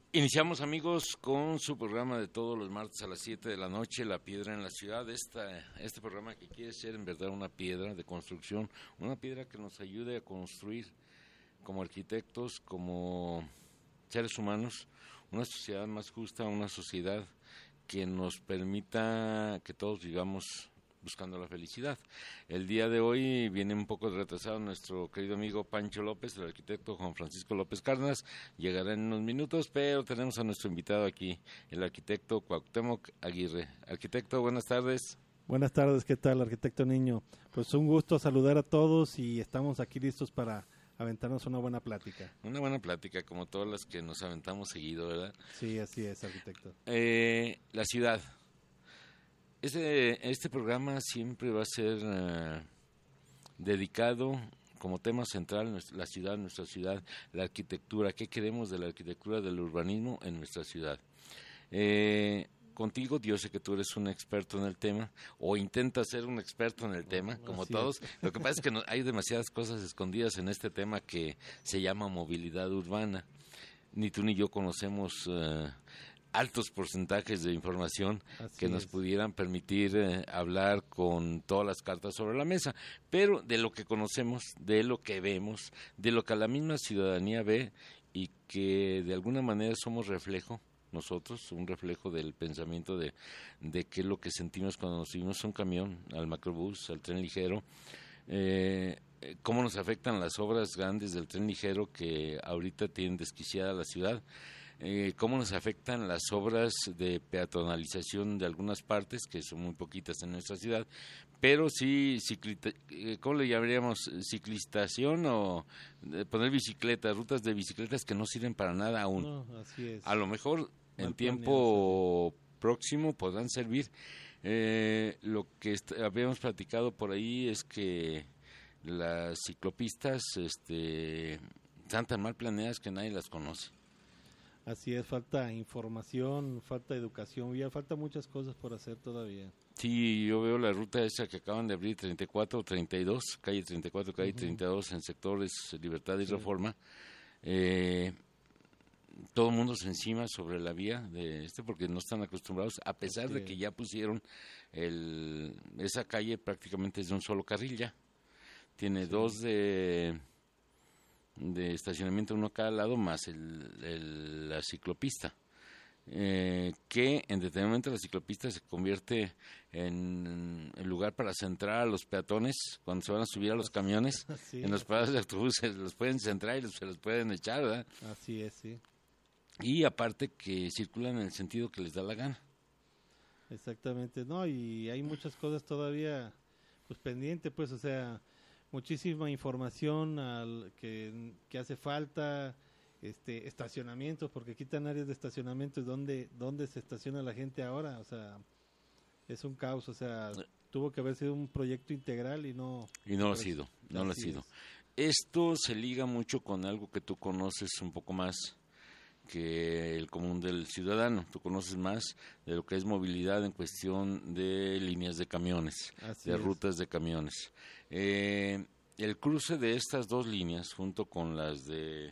Iniciamos, amigos, con su programa de todos los martes a las 7 de la noche, La Piedra en la Ciudad. Este programa que quiere ser en verdad una piedra de construcción, una piedra que nos ayude a construir como arquitectos, como seres humanos, una sociedad más justa, una sociedad que nos permita que todos vivamos buscando la felicidad. El día de hoy viene un poco retrasado nuestro querido amigo Pancho López, el arquitecto Juan Francisco López Cárdenas, llegará en unos minutos, pero tenemos a nuestro invitado aquí, el arquitecto Cuauhtémoc Aguirre. Arquitecto, buenas tardes. Buenas tardes, ¿qué tal, arquitecto Niño? Pues un gusto saludar a todos y estamos aquí listos para aventarnos una buena plática. Una buena plática, como todas las que nos aventamos seguido, ¿verdad? Sí, así es, arquitecto. La ciudad. Este programa siempre va a ser dedicado como tema central la ciudad, nuestra ciudad, la arquitectura. ¿Qué queremos de la arquitectura, del urbanismo en nuestra ciudad? Contigo, yo sé que tú eres un experto en el tema, o intentas ser un experto en el tema, como así todos. Lo que pasa es que hay demasiadas cosas escondidas en este tema que se llama movilidad urbana. Ni tú ni yo conocemos altos porcentajes de información que nos pudieran permitir hablar con todas las cartas sobre la mesa, pero de lo que conocemos, de lo que vemos, de lo que la misma ciudadanía ve y que de alguna manera somos reflejo, nosotros, un reflejo del pensamiento de qué es lo que sentimos cuando nos subimos a un camión, al macrobús, al tren ligero, cómo nos afectan las obras grandes del tren ligero que ahorita tienen desquiciada la ciudad, cómo nos afectan las obras de peatonalización de algunas partes, que son muy poquitas en nuestra ciudad, pero sí, ¿cómo le llamaríamos? Ciclistación o poner bicicletas, rutas de bicicletas que no sirven para nada aún. No, así es. A lo mejor en tiempo próximo podrán servir. Lo que habíamos platicado por ahí es que las ciclopistas están tan mal planeadas que nadie las conoce. Así es, falta información, falta educación, ya falta muchas cosas por hacer todavía. Sí, yo veo la ruta esa que acaban de abrir, 34, 32, calle 34, calle 32, en sectores Libertad y Reforma. Todo el mundo se encima sobre la vía de porque no están acostumbrados, a pesar de que ya pusieron esa calle prácticamente es de un solo carril ya. Tiene dos de estacionamiento, uno a cada lado, más la ciclopista. Que en determinado la ciclopista se convierte en el lugar para centrar a los peatones cuando se van a subir a los camiones. En los paradas de autobuses los pueden centrar y se los pueden echar, ¿verdad? Así es, sí. Y aparte que circulan en el sentido que les da la gana. Exactamente, no, y hay muchas cosas todavía pues pendiente, pues, o sea, muchísima información que hace falta, estacionamientos, porque quitan áreas de estacionamiento, ¿dónde se estaciona la gente ahora? O sea, es un caos, o sea, tuvo que haber sido un proyecto integral y no lo ha sido, no lo ha sido. Esto se liga mucho con algo que tú conoces un poco más que el común del ciudadano. Tú conoces más de lo que es movilidad en cuestión de líneas de camiones, rutas de camiones. El cruce de estas dos líneas, junto con las de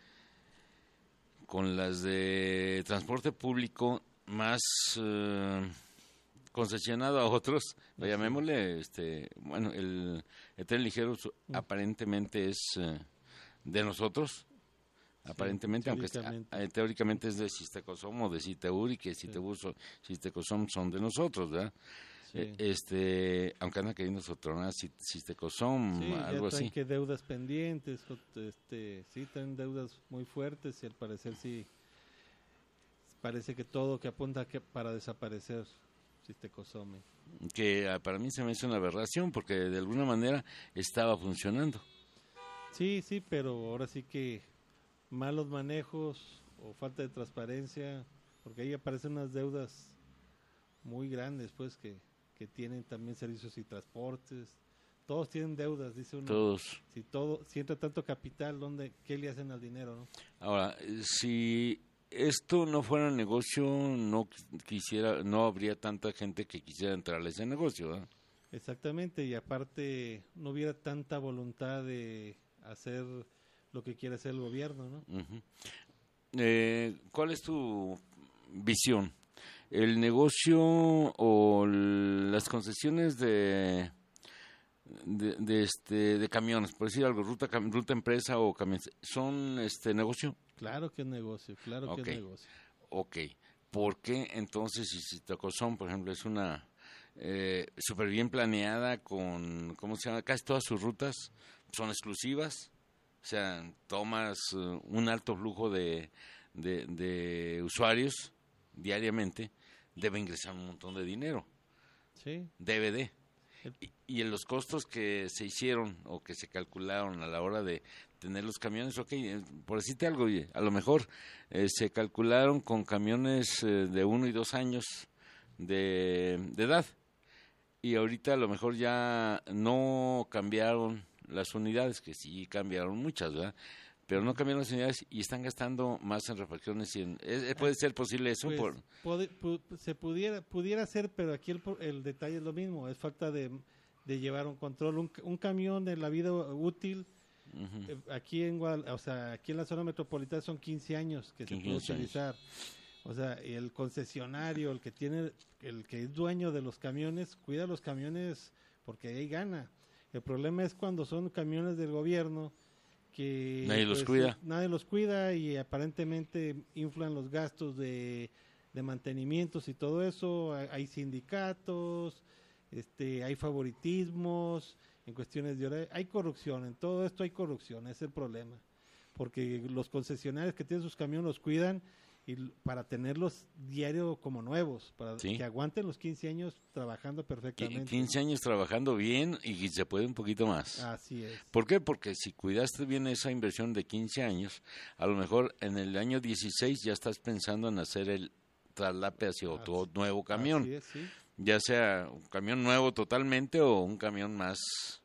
transporte público más concesionado a otros, llamémosle, el tren ligero aparentemente es de nosotros. Aparentemente, aunque teóricamente es de Cistecosom o de Citeur, y que Citeur y Cistecosom son de nosotros, ¿verdad? Sí. Aunque andan queriendo sotronar Cistecosom, algo así. Sí, que deudas pendientes, sí, tienen deudas muy fuertes y al parecer sí, parece que todo que apunta para desaparecer Cistecosom. Que para mí se me hace una aberración porque de alguna manera estaba funcionando. Sí, pero ahora sí que malos manejos o falta de transparencia, porque ahí aparecen unas deudas muy grandes, pues, que tienen también servicios y transportes. Todos tienen deudas, dice uno. Todos. Si entra tanto capital, ¿qué le hacen al dinero, no? Ahora, si esto no fuera negocio, no habría tanta gente que quisiera entrar a ese negocio, ¿verdad? Exactamente, y aparte no hubiera tanta voluntad de hacer lo que quiere hacer el gobierno, ¿no? ¿Cuál es tu visión? ¿El negocio o las concesiones de camiones, por decir algo, ruta empresa o camiones, son negocio? Claro que es negocio, claro que es negocio. Ok, ¿por qué entonces si Tacozón, por ejemplo, es una súper bien planeada con, ¿cómo se llama? Casi todas sus rutas son exclusivas, o sea, tomas un alto flujo de usuarios diariamente, debe ingresar un montón de dinero. Sí. Debe de. Y en los costos que se hicieron o que se calcularon a la hora de tener los camiones, ok, por decirte algo, a lo mejor se calcularon con camiones de 1 y 2 años de edad, y ahorita a lo mejor ya no cambiaron las unidades, que sí cambiaron muchas, ¿verdad? Pero no cambiaron las unidades y están gastando más en refacciones. ¿Puede ser posible eso? Pues, se pudiera ser, pero aquí el detalle es lo mismo, es falta de llevar un control. Un camión de la vida útil, aquí aquí en la zona metropolitana son 15 años que se puede utilizar. O sea, el concesionario, el que es dueño de los camiones, cuida los camiones porque ahí gana. El problema es cuando son camiones del gobierno que nadie los cuida. Nadie los cuida y aparentemente inflan los gastos de mantenimientos y todo eso. Hay sindicatos, hay favoritismos en cuestiones de horario, hay corrupción, en todo esto hay corrupción, ese es el problema. Porque los concesionarios que tienen sus camiones los cuidan y para tenerlos diario como nuevos, para que aguanten los 15 años trabajando perfectamente. 15 años trabajando bien y se puede un poquito más. Así es. ¿Por qué? Porque si cuidaste bien esa inversión de 15 años, a lo mejor en el año 16 ya estás pensando en hacer el traslape hacia otro nuevo camión. Así es, sí. Ya sea un camión nuevo totalmente o un camión más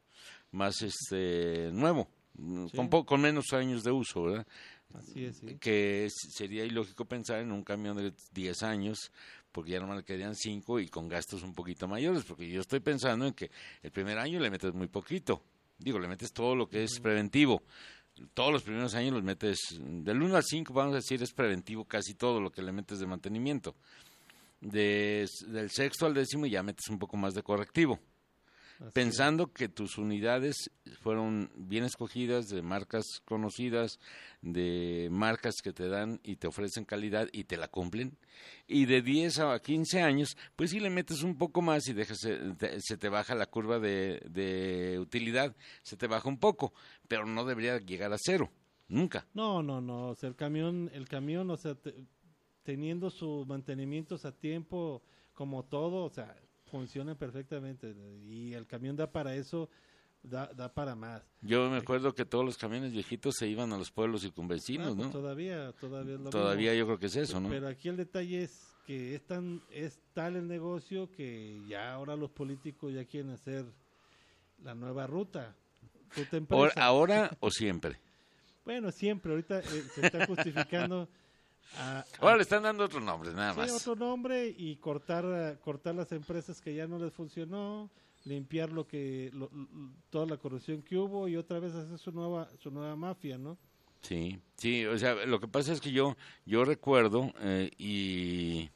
nuevo, sí, con menos años de uso, ¿verdad? Así es, sí. Que sería ilógico pensar en un camión de 10 años, porque ya nomás le quedarían 5 y con gastos un poquito mayores, porque yo estoy pensando en que el primer año le metes muy poquito, le metes todo lo que es preventivo. Todos los primeros años los metes, del 1 al 5 vamos a decir es preventivo casi todo lo que le metes de mantenimiento. Del 6º al 10º ya metes un poco más de correctivo. Pensando que tus unidades fueron bien escogidas, de marcas conocidas, de marcas que te dan y te ofrecen calidad y te la cumplen, y de 10 a 15 años, pues sí le metes un poco más y se te baja la curva de utilidad, se te baja un poco, pero no debería llegar a 0, nunca. No, o sea, el camión, o sea, teniendo sus mantenimientos a tiempo, como todo, o sea, funciona perfectamente y el camión da para eso, da para más. Yo me acuerdo que todos los camiones viejitos se iban a los pueblos circunvecinos, pues ¿no? Todavía es lo Todavía mismo. Yo creo que es eso, ¿no? Pero aquí el detalle es que es tal el negocio que ya ahora los políticos ya quieren hacer la nueva ruta empresa. ¿Ahora o siempre? Bueno, siempre, ahorita se está justificando. Ahora le están dando otro nombre, nada más. Sí, otro nombre y cortar las empresas que ya no les funcionó, limpiar toda la corrupción que hubo y otra vez hacer su nueva mafia, ¿no? Sí, o sea, lo que pasa es que yo recuerdo y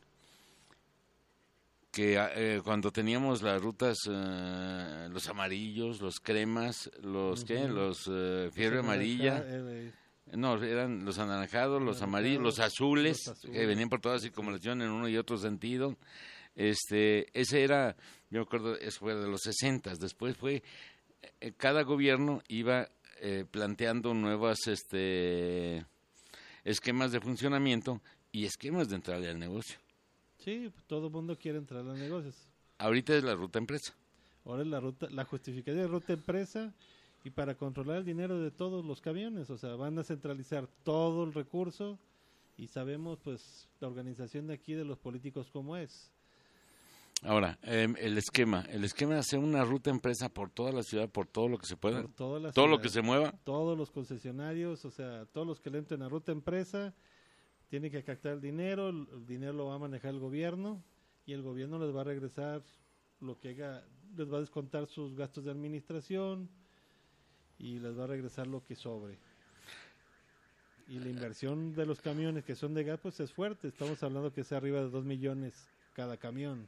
que cuando teníamos las rutas, los amarillos, los cremas, los fiebre amarilla. No, eran los anaranjados, los amarillos, los azules, que venían por toda circunvalación en uno y otro sentido. Ese era, yo me acuerdo, eso fue de los 60. Después fue, cada gobierno iba planteando nuevas esquemas de funcionamiento y esquemas de entrada al negocio. Sí, todo el mundo quiere entrar a los negocios. Ahorita es la ruta empresa. Ahora es la justificación de ruta empresa. Y para controlar el dinero de todos los camiones, o sea, van a centralizar todo el recurso y sabemos pues la organización de aquí de los políticos cómo es. Ahora, el esquema de hacer una ruta empresa por toda la ciudad, por todo lo que se pueda, todo lo que se mueva. Todos los concesionarios, o sea, todos los que le entren a ruta empresa, tienen que captar el dinero lo va a manejar el gobierno y el gobierno les va a regresar lo que les va a descontar sus gastos de administración y les va a regresar lo que sobre. Y la inversión de los camiones que son de gas, pues es fuerte. Estamos hablando que es arriba de 2 millones cada camión.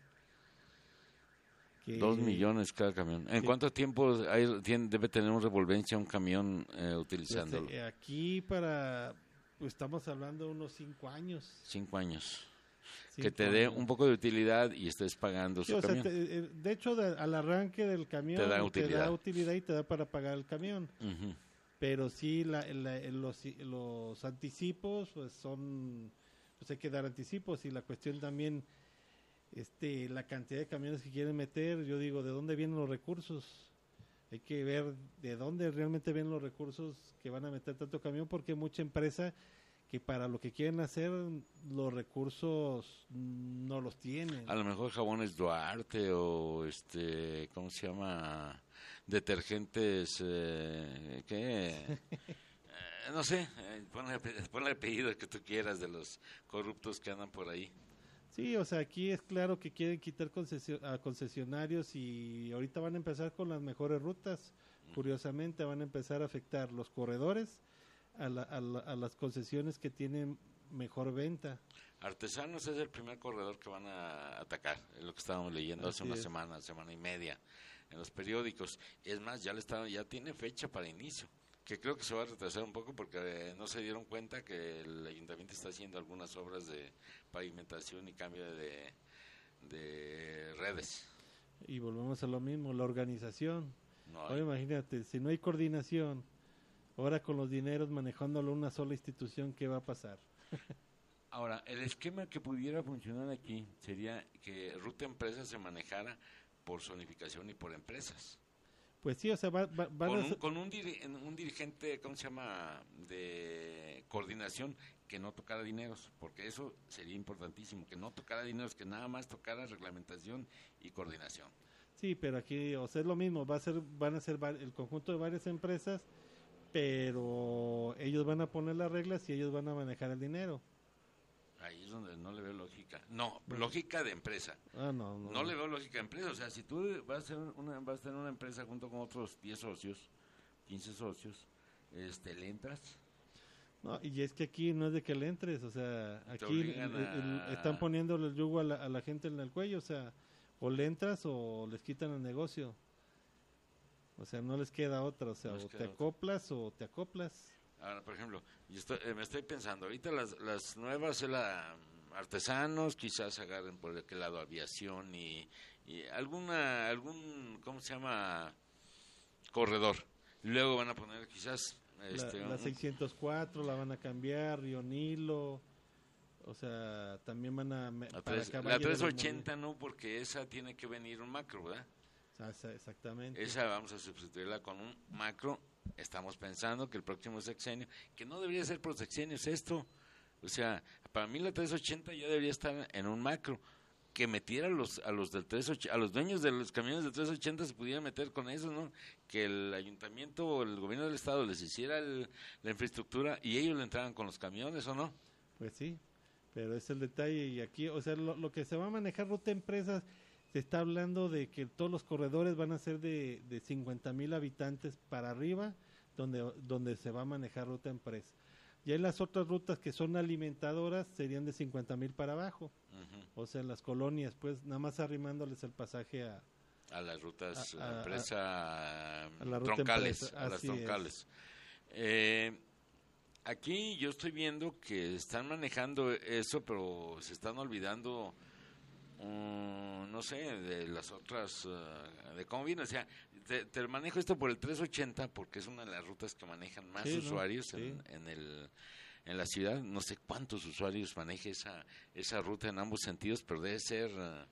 2 millones cada camión. ¿En cuánto tiempo debe tener un revolvencia un camión utilizándolo? Pues, aquí pues estamos hablando de unos 5 años. 5 años. Que te dé un poco de utilidad y estés pagando su camión. De hecho, al arranque del camión te da utilidad y te da para pagar el camión. Uh-huh. Pero sí, los anticipos, pues hay que dar anticipos, y la cuestión también, la cantidad de camiones que quieren meter, yo digo, ¿de dónde vienen los recursos? Hay que ver de dónde realmente vienen los recursos que van a meter tanto camión, porque mucha empresa que para lo que quieren hacer, los recursos no los tienen. A lo mejor Jabones Duarte o ¿cómo se llama? Detergentes, ¿qué? No sé, ponle el apellido que tú quieras de los corruptos que andan por ahí. Sí, o sea, aquí es claro que quieren quitar a concesionarios, y ahorita van a empezar con las mejores rutas. Curiosamente van a empezar a afectar los corredores a las concesiones que tienen mejor venta. Artesanos es el primer corredor que van a atacar, es lo que estábamos leyendo hace una semana y media en los periódicos. Es más, ya tiene fecha para inicio, que creo que se va a retrasar un poco porque no se dieron cuenta que el ayuntamiento está haciendo algunas obras de pavimentación y cambio de redes. Y volvemos a lo mismo, la organización. Ahora imagínate, si no hay coordinación, ahora con los dineros manejándolo una sola institución, ¿qué va a pasar? Ahora, el esquema que pudiera funcionar aquí sería que Ruta Empresas se manejara por zonificación y por empresas. Pues sí, o sea, con un dirigente, ¿cómo se llama?, de coordinación, que no tocara dineros, porque eso sería importantísimo, que no tocara dineros, que nada más tocara reglamentación y coordinación. Sí, pero aquí, o sea, es lo mismo, van a ser el conjunto de varias empresas, pero ellos van a poner las reglas y ellos van a manejar el dinero. Ahí es donde no le veo lógica. No, lógica de empresa. No le veo lógica de empresa. O sea, si tú vas a tener una empresa junto con otros 10 socios, 15 socios, ¿le entras? No, y es que aquí no es de que le entres, o sea, aquí están poniéndole el yugo a la gente en el cuello, o sea, o le entras o les quitan el negocio. O sea, no les queda otra, o sea, o te acoplas o te acoplas. Ahora, por ejemplo, me estoy pensando, ahorita las nuevas, artesanos, quizás agarren por aquel lado aviación y algún, ¿cómo se llama?, corredor. Luego van a poner quizás... la 604 la van a cambiar, Río Nilo, o sea, también van a... La 380 no, porque esa tiene que venir un macro, ¿verdad? Exactamente. Esa vamos a sustituirla con un macro. Estamos pensando que el próximo sexenio, que no debería ser por sexenios esto, o sea, para mí la 380 ya debería estar en un macro, que metiera a los del 380, a los dueños de los camiones de 380 se pudiera meter con eso, ¿no? Que el ayuntamiento o el gobierno del estado les hiciera la infraestructura y ellos le entraran con los camiones, ¿o no? Pues sí, pero es el detalle. Y aquí, o sea, lo que se va a manejar Ruta Empresas, se está hablando de que todos los corredores van a ser de 50,000 habitantes para arriba, donde se va a manejar Ruta Empresa. Y hay las otras rutas que son alimentadoras, serían de 50,000 para abajo. Uh-huh. O sea, en las colonias, pues nada más arrimándoles el pasaje a las rutas empresa troncales, a las troncales. Aquí yo estoy viendo que están manejando eso, pero se están olvidando, no sé, de las otras, de cómo viene. O sea, te manejo esto por el 380 porque es una de las rutas que manejan más usuarios en la ciudad. No sé cuántos usuarios maneja esa ruta en ambos sentidos, pero debe ser,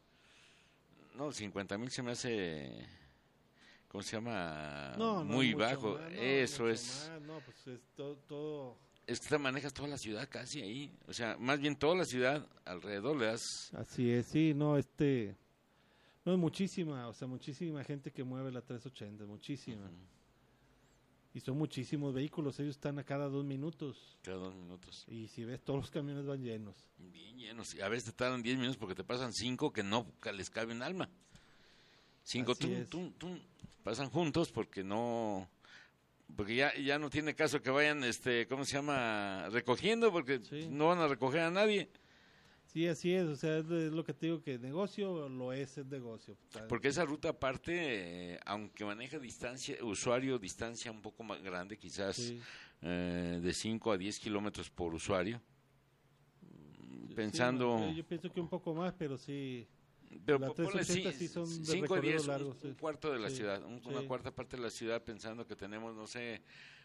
50,000 se me hace, ¿cómo se llama? Muy bajo. Más, eso es. Más, pues es todo. Es que te manejas toda la ciudad casi ahí, o sea, más bien toda la ciudad alrededor le das. Así es, sí, no es muchísima, o sea, muchísima gente que mueve la 380, muchísima. Uh-huh. Y son muchísimos vehículos, ellos están a cada 2 minutos. Cada 2 minutos. Y si ves, todos los camiones van llenos. Bien llenos, y a veces te tardan 10 minutos porque te pasan 5 que no les cabe un alma. 5 pasan juntos porque no... porque ya no tiene caso que vayan, ¿cómo se llama? Recogiendo, porque no van a recoger a nadie. Sí, así es, o sea, es lo que te digo, que negocio es negocio. Porque esa ruta aparte, aunque maneja usuario distancia un poco más grande, quizás de 5 a 10 kilómetros por usuario, pensando... yo pienso que un poco más, pero sí... Pero ponle 5 a 10, largos, un cuarto de la ciudad, una cuarta parte de la ciudad, pensando que tenemos, no sé,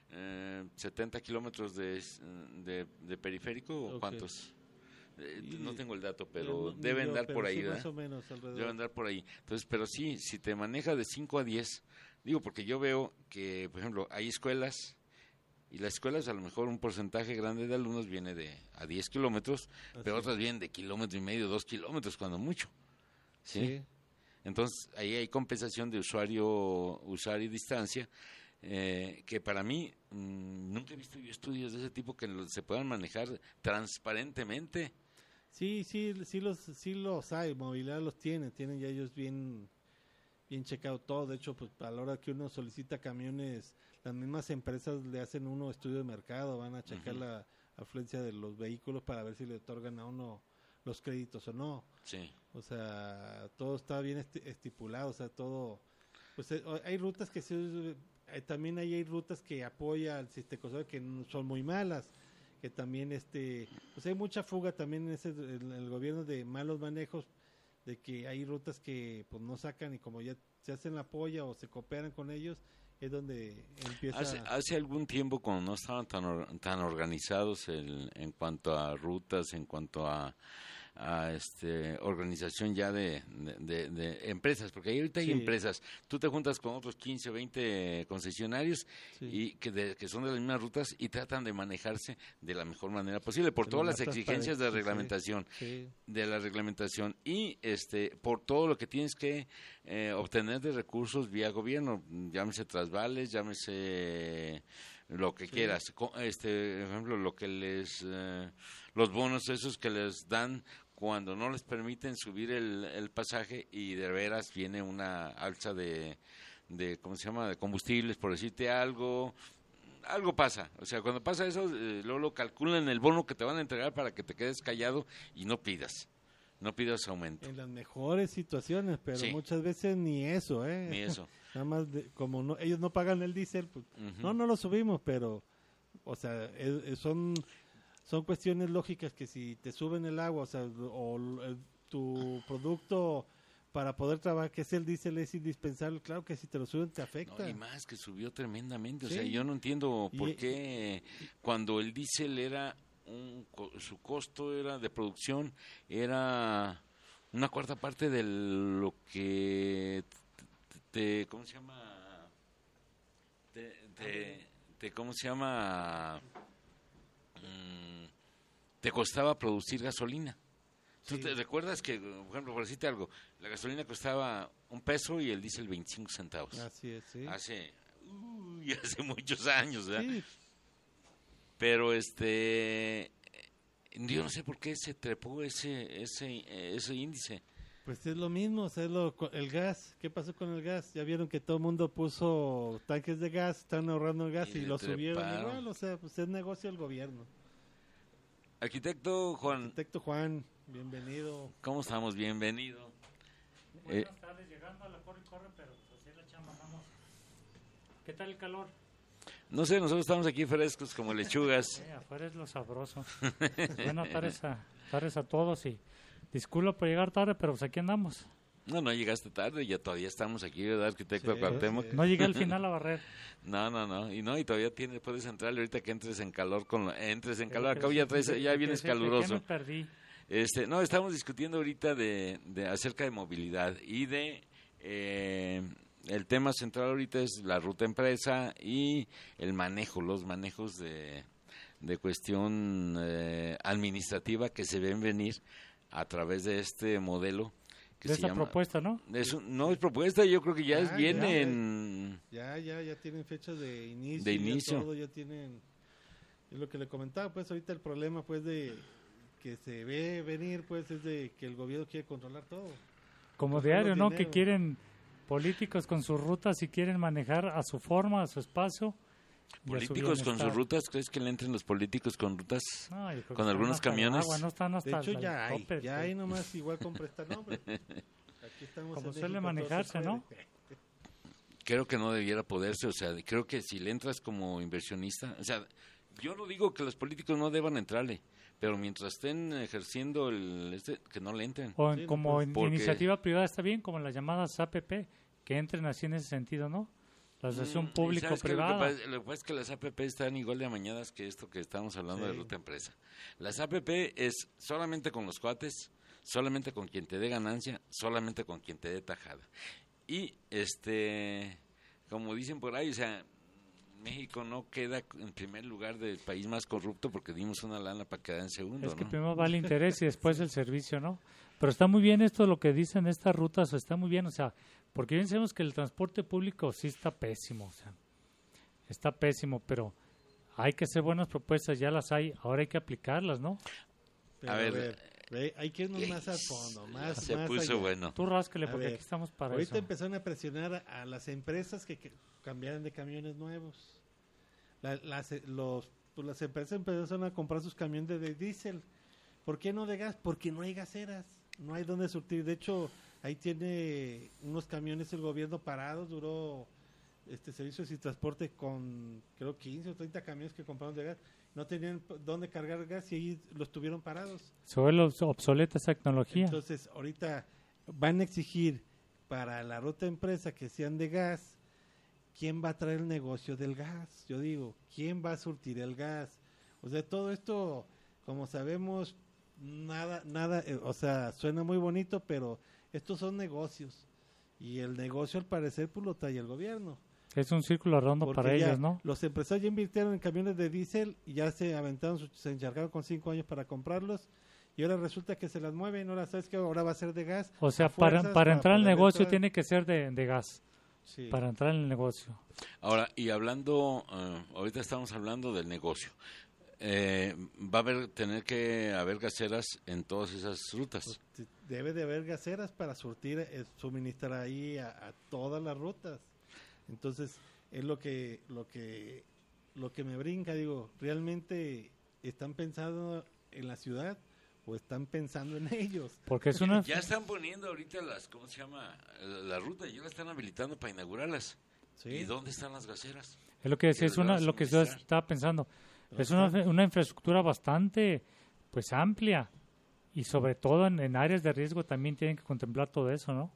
70 kilómetros de periférico, ¿o cuántos? No tengo el dato, pero deben dar por ahí, ¿verdad? Más o menos alrededor. Deben dar por ahí. Entonces, pero sí, si te maneja de 5 a 10, digo, porque yo veo que, por ejemplo, hay escuelas, y las escuelas a lo mejor un porcentaje grande de alumnos viene a 10 kilómetros, pero otras vienen de 1,5 kilómetros, 2 kilómetros, cuando mucho. ¿Sí? Entonces, ahí hay compensación de usuario y distancia, que para mí, nunca he visto yo estudios de ese tipo que se puedan manejar transparentemente. Sí los hay, movilidad los tienen ya ellos bien checado todo. De hecho, pues a la hora que uno solicita camiones, las mismas empresas le hacen uno estudio de mercado, van a checar la afluencia de los vehículos para ver si le otorgan a uno los créditos o no. Sí. O sea, todo está bien estipulado, o sea, todo... Pues hay rutas que también hay rutas que apoya al sistema, que son muy malas, que también pues hay mucha fuga también en el gobierno de malos manejos, de que hay rutas que pues no sacan, y como ya se hacen la polla o se cooperan con ellos, es donde empieza... Hace algún tiempo, cuando no estaban tan organizados en cuanto a rutas, en cuanto a organización ya de empresas, porque ahorita hay empresas, tú te juntas con otros 15 o 20 concesionarios y que son de las mismas rutas y tratan de manejarse de la mejor manera posible por todas las exigencias de reglamentación, de la reglamentación y por todo lo que tienes que obtener de recursos vía gobierno, llámese trasvales, llámese lo que quieras, por ejemplo, lo que los bonos esos que les dan cuando no les permiten subir el pasaje y de veras viene una alza de ¿cómo se llama?, de combustibles, por decirte algo pasa. O sea, cuando pasa eso, luego lo calculan el bono que te van a entregar para que te quedes callado y no pidas aumento. En las mejores situaciones, pero muchas veces ni eso, Ni eso. Nada más, como ellos no pagan el diésel, pues, no lo subimos, pero, o sea, son cuestiones lógicas que si te suben el agua, o sea, tu producto para poder trabajar, que es el diésel, es indispensable, claro que si te lo suben te afecta. No, y más que subió tremendamente, o sea, yo no entiendo por qué cuando el diésel era su costo era de producción era una cuarta parte de lo que ¿cómo se llama? ¿Cómo se llama? Te costaba producir gasolina. ¿Tú te recuerdas que, por ejemplo, por decirte algo, la gasolina costaba $1 y el diésel 25 centavos? Así es, sí. Hace muchos años, ¿verdad? Sí. Pero yo no sé por qué se trepó ese índice. Pues es lo mismo, o sea, el gas. ¿Qué pasó con el gas? Ya vieron que todo el mundo puso tanques de gas, están ahorrando el gas y lo subieron igual, o sea, pues es negocio del gobierno. Arquitecto Juan, bienvenido. ¿Cómo estamos? Bienvenido. Buenas tardes, llegando a la corre, pero pues así la chamba, vamos. ¿Qué tal el calor? No sé, nosotros estamos aquí frescos como lechugas. Afuera es lo sabroso. Buenas tardes a todos y disculpa por llegar tarde, pero pues aquí andamos. No llegaste tarde, ya todavía estamos aquí, ¿verdad, arquitecto Cuauhtémoc? No llegué al final a barrer. No, y todavía puedes entrar ahorita que entres en calor, acá ya vienes caluroso. ¿Qué me perdí? No, estamos discutiendo ahorita de acerca de movilidad y el tema central ahorita es la ruta empresa y los manejos de cuestión administrativa que se ven venir a través de este modelo que se llama, propuesta, ¿no? No es propuesta, yo creo que ya viene ya tienen fecha de inicio. Todo ya tienen, es lo que le comentaba, pues ahorita el problema pues de que se ve venir pues es de que el gobierno quiere controlar todo. Como diario, ¿no? Que quieren políticos con sus rutas y quieren manejar a su forma, a su espacio ¿Políticos con sus rutas? ¿Crees que le entren los políticos con rutas? No, yo creo con que algunos están hasta el camiones. agua, no están hasta De hecho, el tope, ya hay nomás igual con prestanombre. Aquí estamos como en suele México, todo se manejarse, ¿no? puede. Creo que no debiera poderse, o sea, creo que si le entras como inversionista, o sea, yo no digo que los políticos no deban entrarle, pero mientras estén ejerciendo que no le entren. O Sí, no, como pues, porque- iniciativa privada está bien, como las llamadas APP, que entren así en ese sentido, ¿no? La asociación ¿Y sabes qué? público-privada. Lo que pasa es que las APP están igual de amañadas que esto que estamos hablando de Sí. ruta empresa. Las APP es solamente con los cuates, solamente con quien te dé ganancia, solamente con quien te dé tajada. Y como dicen por ahí, o sea, México no queda en primer lugar del país más corrupto porque dimos una lana para quedar en segundo, Es que ¿no? primero va el interés y después el servicio, ¿no? Pero está muy bien esto, lo que dicen estas rutas, está muy bien, o sea, porque bien sabemos que el transporte público sí está pésimo, o sea, está pésimo, pero hay que hacer buenas propuestas, ya las hay, ahora hay que aplicarlas, ¿no? Pero, A ver, hay que irnos más al fondo, más Se más puso allá. bueno. Tú ráscale, A porque ver, aquí estamos para Ahorita eso. empezaron a presionar a las empresas que cambiaran de camiones nuevos. Las empresas empezaron a comprar sus camiones de diésel. ¿Por qué no de gas? Porque no hay gaseras, no hay donde surtir. De hecho, ahí tiene unos camiones el gobierno parados, duró servicios y transporte con creo 15 o 30 camiones que compraron de gas. No tenían dónde cargar gas y ahí los tuvieron parados. Se vuelve obsoleta esa tecnología. Entonces, ahorita van a exigir para la ruta empresa que sean de gas. ¿Quién va a traer el negocio del gas? Yo digo, ¿quién va a surtir el gas? O sea, todo esto, como sabemos, nada, o sea, suena muy bonito, pero estos son negocios. Y el negocio, al parecer, pues lo trae el gobierno. Es un círculo redondo Porque para ya ellos, ¿no? Los empresarios ya invirtieron en camiones de diésel y ya se aventaron, se encargaron con 5 años para comprarlos. Y ahora resulta que se las mueven. Ahora sabes que ahora va a ser de gas. O sea, a fuerzas, para entrar al poder negocio entrar. tiene que ser de gas, Sí. para entrar en el negocio. Ahora, y hablando, ahorita estamos hablando del negocio. Va a tener que haber gaseras en todas esas rutas. Pues, debe de haber gaseras para surtir, suministrar ahí a todas las rutas. Entonces, es lo que me brinca, digo, ¿realmente están pensando en la ciudad o están pensando en ellos? Porque es una... Ya están poniendo ahorita ¿cómo se llama? La ruta, ya la están habilitando para inaugurarlas. ¿Sí? ¿Y dónde están las gaseras? Es lo que decía, que les van a lo que yo suministrar. estaba pensando. Pero Es una infraestructura bastante, pues, amplia. Y sobre todo en áreas de riesgo también tienen que contemplar todo eso, ¿no?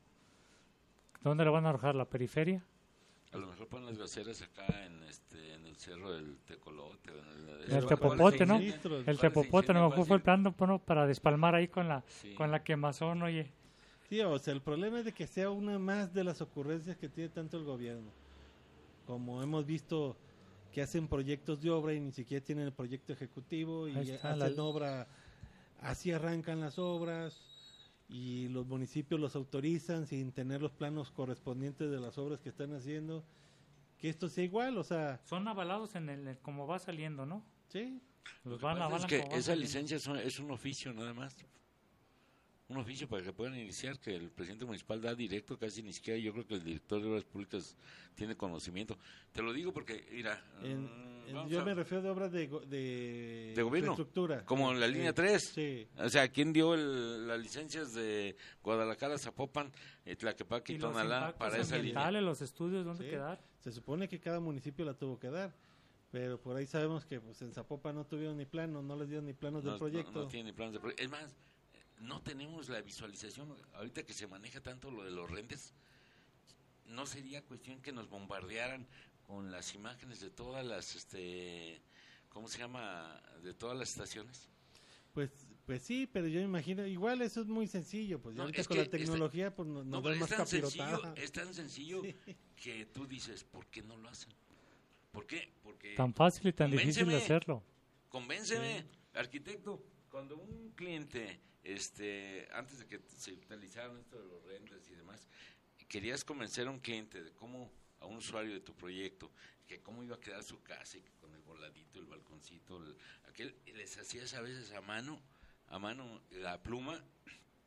¿Dónde le van a arrojar? ¿La periferia? A lo mejor ponen las gaseras acá en el cerro del Tecolote. En el Tepopote, ¿no? Suministros. El Tepopote a lo mejor fue el plan para despalmar ahí con Sí. la quemazón, oye. Sí, o sea, el problema es de que sea una más de las ocurrencias que tiene tanto el gobierno. Como hemos visto que hacen proyectos de obra y ni siquiera tienen el proyecto ejecutivo y Ahí está hacen obra, así arrancan las obras y los municipios los autorizan sin tener los planos correspondientes de las obras que están haciendo. Que esto sea igual, o sea, Son avalados como va saliendo, ¿no? sí, Lo Los que van pasa avalan es que como va esa saliendo. licencia es un oficio nada más. Un oficio para que puedan iniciar, que el presidente municipal da directo, casi ni siquiera yo creo que el director de obras públicas tiene conocimiento. Te lo digo porque, mira, vamos yo a- me refiero de obras de gobierno, infraestructura. como la línea 3. Sí. O sea, ¿quién dio las licencias de Guadalajara, Zapopan, Tlaquepaque y Y los Tonalá impactos para esa línea? ambientales, los estudios, ¿dónde Sí. quedar? Se supone que cada municipio la tuvo que dar, pero por ahí sabemos que pues en Zapopan no tuvieron ni planos, no les dieron ni planos del proyecto. No tiene planes de proyecto. Es más, no tenemos la visualización. Ahorita que se maneja tanto lo de los rentes, no sería cuestión que nos bombardearan con las imágenes de todas las, ¿cómo se llama? De todas las estaciones. Pues sí, pero yo me imagino, igual eso es muy sencillo, pues ya No, ahorita es con que la tecnología pues nos No, da pero más capirotada. es tan sencillo Sí. que tú dices, ¿por qué no lo hacen? ¿Por qué? Porque Tan fácil y tan difícil de convénceme. hacerlo. Convénceme, arquitecto, cuando un cliente, antes de que se utilizaran esto de los renders y demás, querías convencer a un cliente de cómo, a un usuario de tu proyecto, que cómo iba a quedar su casa, y que con el voladito, el balconcito, aquel, les hacías a veces a mano la pluma,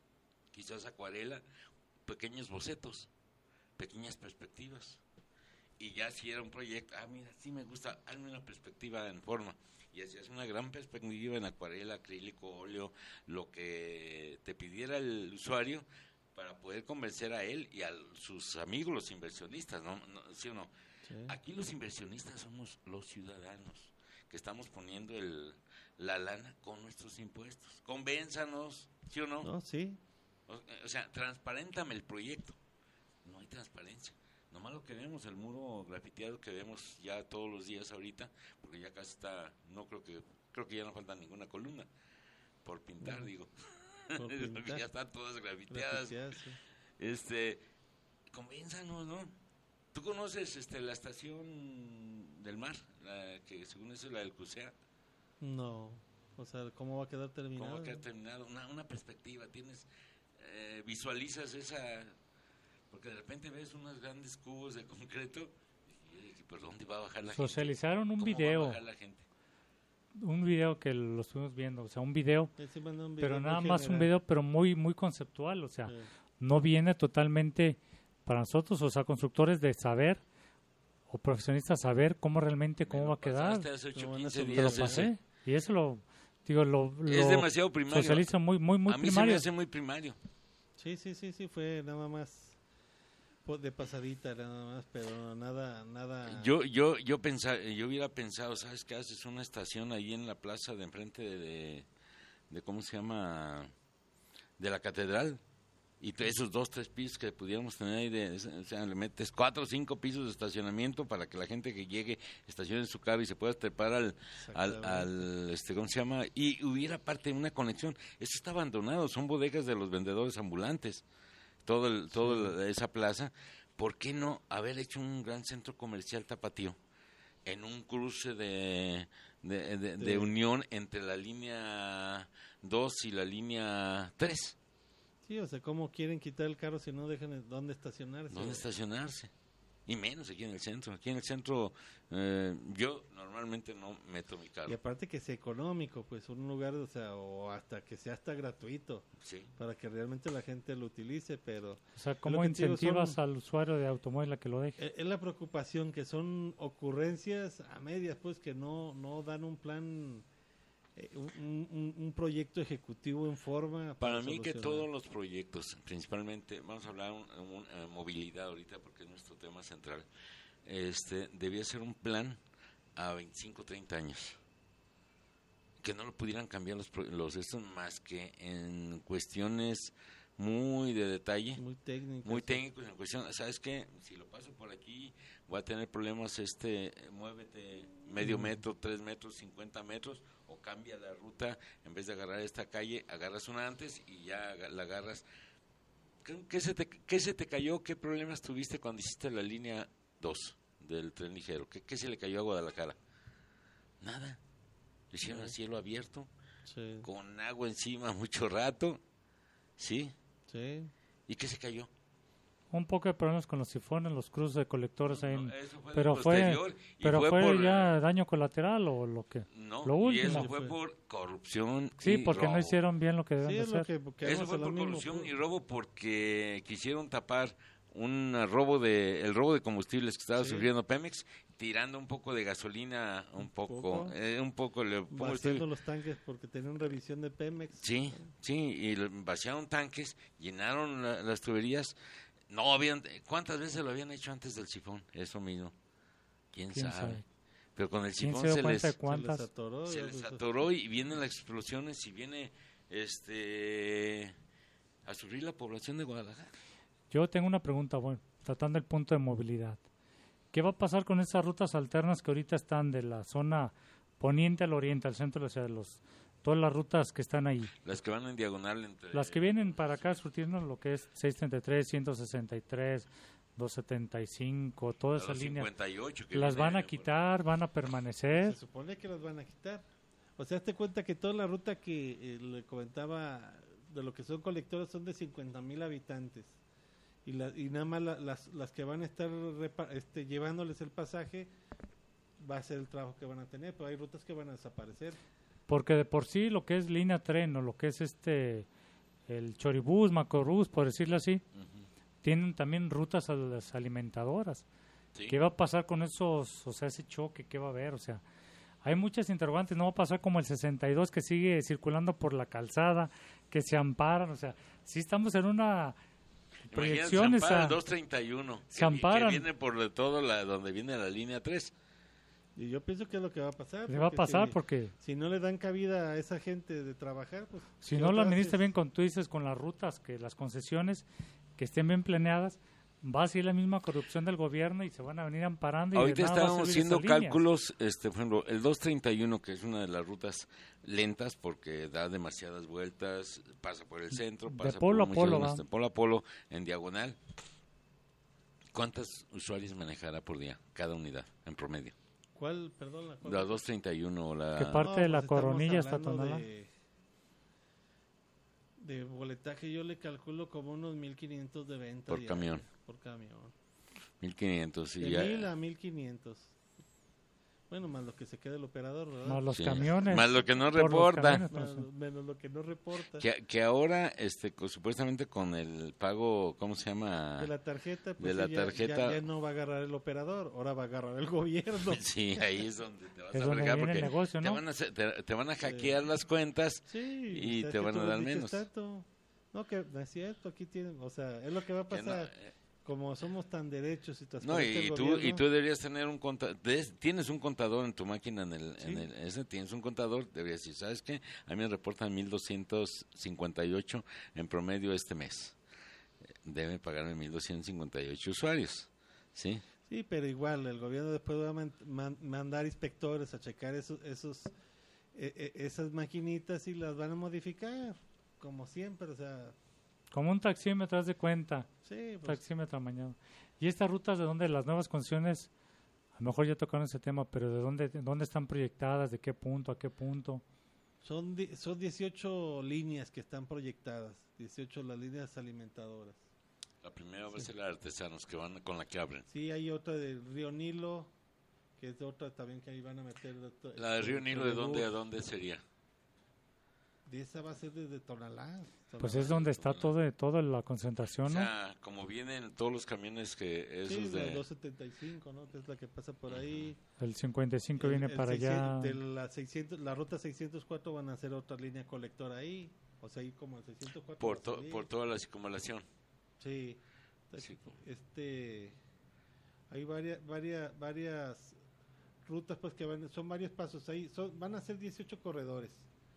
quizás acuarela, pequeños bocetos, pequeñas perspectivas. y ya si era un proyecto, mira, sí me gusta, hazme una perspectiva en forma, y hacías una gran perspectiva en acuarela, acrílico, óleo, lo que te pidiera el usuario para poder convencer a él y a sus amigos, los inversionistas, ¿no? ¿Sí o no? Sí. Aquí los inversionistas somos los ciudadanos, que estamos poniendo la lana con nuestros impuestos. Convénzanos, ¿sí o no? No, sí. O sea, transparéntame el proyecto. No hay transparencia. Nomás lo que vemos, el muro grafiteado que vemos ya todos los días ahorita, porque ya casi está, creo que ya no falta ninguna columna por pintar, digo. Por Porque pintar. ya están todas grafiteadas. Sí. Convénzanos, ¿no? ¿Tú conoces la estación del mar, la que según eso es la del Crucea? No, o sea, ¿cómo va a quedar terminado? ¿Cómo va a quedar terminado? Una perspectiva, visualizas esa, porque de repente ves unos grandes cubos de concreto y ¿por dónde va a bajar la Socializaron gente? un ¿Cómo video. va a bajar la gente? Un video que lo estuvimos viendo, o sea, un video, Sí, mandó un pero video nada muy más un general. video, pero muy muy conceptual, o sea, Sí. no viene totalmente para nosotros, o sea, constructores de saber o profesionistas saber cómo realmente cómo Me va a lo quedar. pasaste hace 8 Lo van a 15 subir. Te lo días. pasé y eso lo digo lo Es demasiado primario. socializa muy muy muy A mí se me primario. hace muy primario. Sí, fue nada más de pasadita, nada más, pero nada. Yo hubiera pensado, ¿sabes qué? Haces una estación ahí en la plaza de enfrente de ¿cómo se llama? De la catedral. Y esos 2, 3 pisos que pudiéramos tener ahí, o sea, le metes 4 o 5 pisos de estacionamiento para que la gente que llegue estacione su carro y se pueda trepar al ¿cómo se llama? Y hubiera parte de una conexión. Eso está abandonado, son bodegas de los vendedores ambulantes. Toda esa plaza. ¿Por qué no haber hecho un gran centro comercial tapatío en un cruce de unión entre la línea 2 y la línea 3? Sí, o sea, ¿cómo quieren quitar el carro si no dejan dónde estacionarse? ¿Dónde estacionarse? Y menos aquí en el centro. Aquí en el centro yo normalmente no meto mi carro. Y aparte que sea económico, pues un lugar, o sea, o hasta que sea hasta gratuito, Sí. para que realmente la gente lo utilice, pero O sea, es cómo lo que te digo, incentivas al usuario de automóvil a que lo deje. es la preocupación que son ocurrencias a medias, pues que no dan un plan, un proyecto ejecutivo en forma Para mí que solucionar. todos los proyectos, principalmente, vamos a hablar de movilidad ahorita porque es nuestro tema central, debía ser un plan a 25, 30 años. Que no lo pudieran cambiar los estos más que en cuestiones muy de detalle, muy técnico. muy técnicos en cuestión, ¿sabes qué? Si lo paso por aquí voy a tener problemas, muévete medio metro, 3 metros, 50 metros, o cambia la ruta, en vez de agarrar esta calle, agarras una antes y ya la agarras. ¿Qué se te cayó? ¿Qué problemas tuviste cuando hiciste la línea 2 del tren ligero? ¿Qué se le cayó a Guadalajara? Nada. Lo hicieron a cielo abierto, Sí, con agua encima mucho rato, ¿sí? sí. ¿Y qué se cayó? Un poco de problemas con los sifones, los cruces de colectores ahí, No, eso fue pero de fue posterior, y pero fue por, ya daño colateral o lo que no, lo y último. eso fue por corrupción Sí, y porque robo. no hicieron bien lo que deben Sí, de es lo hacer. que Eso vamos fue a lo por mismo, corrupción pues. y robo porque quisieron tapar el robo de combustibles que estaba Sí. sufriendo Pemex, tirando un poco de gasolina, un poco Vaciando los tanques porque tenían revisión de Pemex. Sí, y vaciaron tanques, llenaron las tuberías. No habían, ¿cuántas veces lo habían hecho antes del sifón? Eso mismo. ¿Quién sabe? Pero con el ¿Quién sifón se dio se cuenta de les cuántas? atoró. se ya, les pues, atoró y vienen las explosiones y viene a sufrir la población de Guadalajara. Yo tengo una pregunta, bueno, tratando el punto de movilidad. ¿Qué va a pasar con esas rutas alternas que ahorita están de la zona poniente al oriente, al centro de la ciudad, todas las rutas que están ahí? Las que van en diagonal entre... Las que vienen para acá surtiendo lo que es 633, 163, 275, toda esa línea. 58 que ¿Las viene van a por- quitar? ¿Van a permanecer? Se supone que las van a quitar. O sea, hazte cuenta que toda la ruta que le comentaba de lo que son colectores son de 50,000 habitantes. Y nada más las que van a estar llevándoles el pasaje va a ser el trabajo que van a tener, pero hay rutas que van a desaparecer. Porque de por sí lo que es línea tren o lo que es el choribús, macrobús, por decirlo así, Ujú. tienen también rutas a las alimentadoras. Sí. ¿Qué va a pasar con esos, o sea, ese choque? ¿Qué va a haber? O sea, hay muchas interrogantes. No va a pasar como el 62 que sigue circulando por la calzada, que se amparan. O sea, sí estamos en una proyección. Imagínate, se ampara el 231, se amparan. que viene por de todo donde viene la línea 3. Y yo pienso que es lo que va a pasar. Le va a pasar porque si no le dan cabida a esa gente de trabajar, pues... si no lo administra bien, con tú dices, con las rutas, que las concesiones que estén bien planeadas, va a ser la misma corrupción del gobierno y se van a venir amparando. Ahorita y estábamos haciendo cálculos, por ejemplo, el 231, que es una de las rutas lentas porque da demasiadas vueltas, pasa por el centro, pasa polo por a polo, zonas, de polo a polo, en diagonal. ¿Cuántos usuarios manejará por día cada unidad en promedio? ¿Cuál? Perdón, la 231 o la... ¿Qué parte de la pues Coronilla está hablando Tonalá? De boletaje yo le calculo como unos 1,500 de venta Por diaria, camión. por camión. 1,500 y De ya... 1,000 a 1,500. Bueno, más lo que se queda el operador, ¿verdad? Más los Sí. camiones. Más lo que no por los reporta. camiones, Menos lo que no reporta. Que ahora, supuestamente con el pago, ¿cómo se llama? De la tarjeta, pues De la sí, ya- tarjeta. Ya no va a agarrar el operador, ahora va a agarrar el gobierno. Sí, ahí es donde te vas Es a donde fregar viene el porque negocio, te ¿no? van a te van a hackear las cuentas. Sí, Y o sea, te que van tú a lo dar dices menos. tanto. No, que no es cierto, aquí tienen, o sea, es lo que va a que no, pasar. Como somos tan derechos y no, transparentes y el tú gobierno, deberías tener un contador, tienes un contador en tu máquina Sí. tienes un contador, deberías decir, ¿sabes qué? A mí me reportan 1,258 en promedio este mes. Deben pagarme 1,258 usuarios, ¿sí? Sí, pero igual, el gobierno después va a mandar inspectores a checar esas maquinitas y las van a modificar, como siempre, o sea, Como un taxímetro, haz de cuenta. sí, pues, Taxímetro mañana. ¿Y estas rutas de dónde las nuevas concesiones, a lo mejor ya tocaron ese tema, pero de dónde están proyectadas, de qué punto a qué punto? son 18 líneas que están proyectadas, 18 las líneas alimentadoras. La primera va a ser la de artesanos que van con la que abren. Sí, hay otra del Río Nilo, que es otra también que ahí van a meter. La de Río Nilo, ¿de dónde a dónde sería? De esa va a ser desde Tonalá. Pues es donde está toda la concentración, O ¿no? sea, como vienen todos los camiones que Sí, esos la de... 275, ¿no? Que es la que pasa por ahí. El 55 viene El para 600 allá. De la ruta 604 van a hacer otra línea colectora ahí. O sea, ahí como el 604. por, va a salir. por toda la acumulación. Sí. Sí. Hay varias rutas pues que son varios pasos ahí. Van a ser 18 corredores.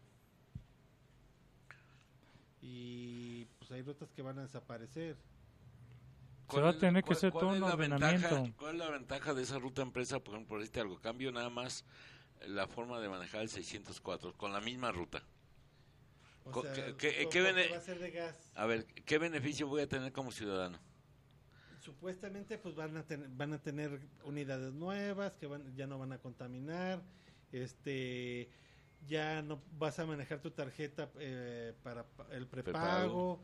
Y pues hay rutas que van a desaparecer. Se va a tener que hacer todo un ordenamiento. ¿Cuál es la ventaja de esa ruta empresa? Por ejemplo, por decirte algo, cambio nada más la forma de manejar el 604 con la misma ruta. O sea, ¿Qué va a ser de gas. A ver, ¿qué beneficio voy a tener como ciudadano? Supuestamente pues van a tener unidades nuevas que ya no van a contaminar, ya no vas a manejar tu tarjeta para el prepago,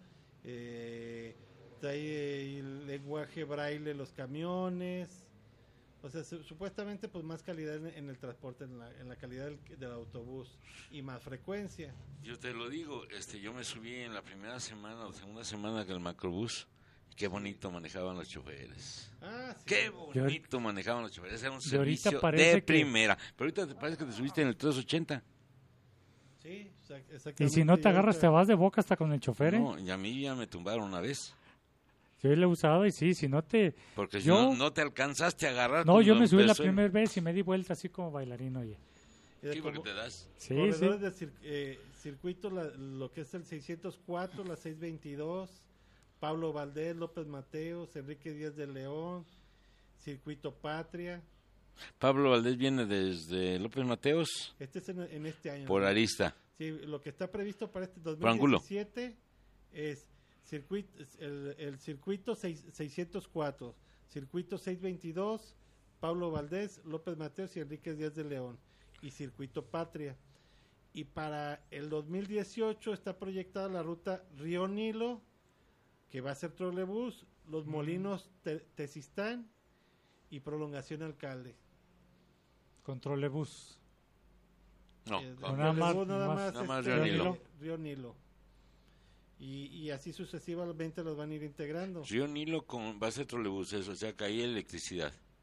trae el lenguaje braille los camiones, o sea, supuestamente pues más calidad en el transporte, en la calidad del autobús y más frecuencia. Yo te lo digo, yo me subí en la primera semana o segunda semana del macrobús. Qué bonito manejaban los choferes. Ah, sí. Qué bonito manejaban los choferes. Era un Y ahorita servicio parece de primera. Pero ahorita te parece que te subiste en el 380. Sí, exactamente. Y si no te agarras, te vas de boca hasta con el chofer. No, y a mí ya me tumbaron una vez. Yo lo he usado y sí, si no te... Porque si Yo- no te alcanzaste a agarrar. No, yo me subí la empezó. primera vez y me di vuelta así como bailarín, oye. Sí, porque te das. Sí, Corredores sí. de circuito, lo que es el 604, la 622, Pablo Valdés, López Mateos, Enrique Díaz de León, Circuito Patria. Pablo Valdés viene desde López Mateos Este es en este año. por ¿no? Arista. Sí, lo que está previsto para este Por Angulo. 2017 es el circuito 604, circuito 622, Pablo Valdés, López Mateos y Enrique Díaz de León, y circuito Patria. Y para el 2018 está proyectada la ruta Río Nilo, que va a ser trolebús, Los Molinos Tezistán y Prolongación Alcalde. Controlebús. No, con nada más- nada más Río Río Nilo. Río Nilo. Y así sucesivamente los van a ir integrando. Río Nilo va a ser trolebús, eso, o sea, que hay electricidad.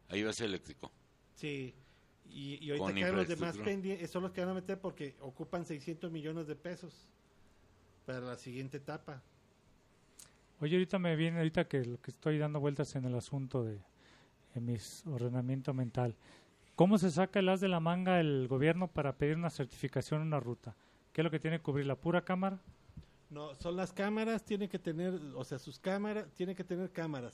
Ahí va a ser eléctrico. Sí. Y ahorita Con quedan los demás infraestructura. pendientes, son los que van a meter porque ocupan 600 millones de pesos para la siguiente etapa. Oye, ahorita que lo que estoy dando vueltas en el asunto en mi ordenamiento mental. ¿Cómo se saca el as de la manga el gobierno para pedir una certificación en una ruta? ¿Qué es lo que tiene que cubrir? ¿La pura cámara? No, son las cámaras, tienen que tener, o sea, sus cámaras, tienen que tener cámaras.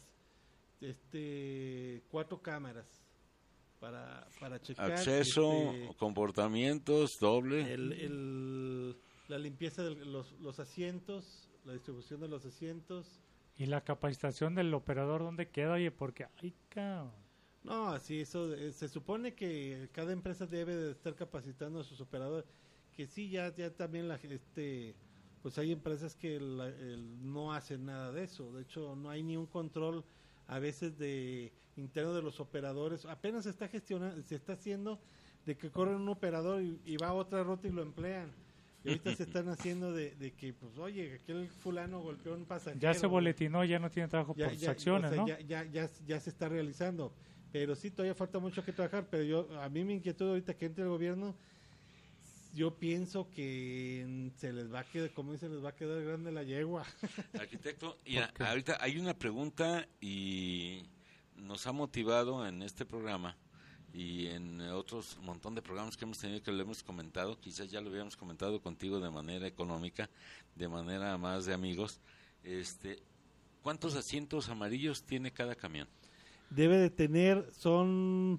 4 cámaras para checar. Acceso, comportamientos, doble. La limpieza de los asientos, la distribución de los asientos. ¿Y la capacitación del operador dónde queda? Oye, porque, ay, cabrón. No, así eso se supone que cada empresa debe de estar capacitando a sus operadores, que sí ya también pues hay empresas que no hacen nada de eso. De hecho, no hay ni un control a veces interno de los operadores. Apenas se está haciendo de que corren un operador y va a otra ruta y lo emplean. Y ahorita se están haciendo de que, pues, oye, aquel fulano golpeó a un pasajero. Ya se boletinó, ya no tiene trabajo por sus acciones, o sea, ¿no? ya se está realizando. Pero sí, todavía falta mucho que trabajar. Pero a mí me inquietud ahorita que entre el gobierno, yo pienso que se les va a quedar, como dice, les va a quedar grande la yegua. Arquitecto, y ahorita hay una pregunta y nos ha motivado en este programa y en otros montón de programas que hemos tenido que lo hemos comentado, quizás ya lo habíamos comentado contigo de manera económica, de manera más de amigos. ¿Cuántos asientos amarillos tiene cada camión? Debe de tener, son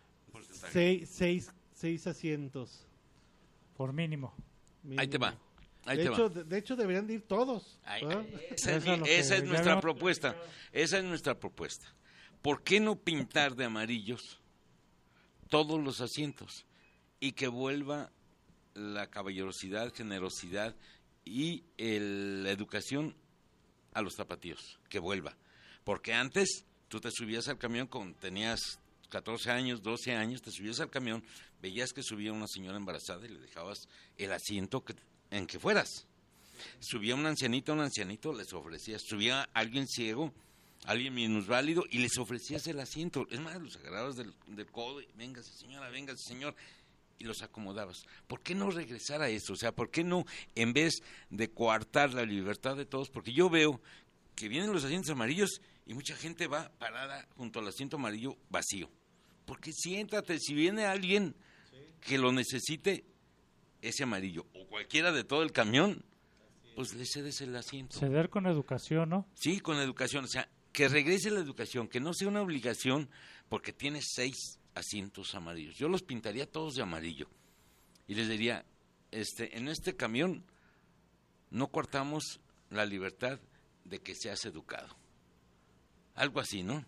6 asientos. Por mínimo. Mínimo. Ahí te va. De hecho, deberían de ir todos. Esa es nuestra propuesta. Esa es nuestra propuesta. ¿Por qué no pintar de amarillos todos los asientos? Y que vuelva la caballerosidad, generosidad y la educación a los tapatíos. Que vuelva. Porque antes tú te subías al camión tenías 14 años, 12 años, te subías al camión, veías que subía una señora embarazada y le dejabas el asiento en que fueras. Subía un ancianito, les ofrecías. Subía alguien ciego, alguien minusválido y les ofrecías el asiento. Es más, los agarrabas del codo y véngase señora, véngase señor, y los acomodabas. ¿Por qué no regresar a eso? O sea, ¿por qué no, en vez de coartar la libertad de todos? Porque yo veo que vienen los asientos amarillos y mucha gente va parada junto al asiento amarillo vacío. Porque siéntate, si viene alguien que lo necesite, ese amarillo, o cualquiera de todo el camión, pues le cedes el asiento. Ceder con educación, ¿no? Sí, con educación, o sea, que regrese la educación, que no sea una obligación, porque tienes 6 asientos amarillos. Yo los pintaría todos de amarillo y les diría, en este camión no cortamos la libertad de que seas educado. Algo así, ¿no?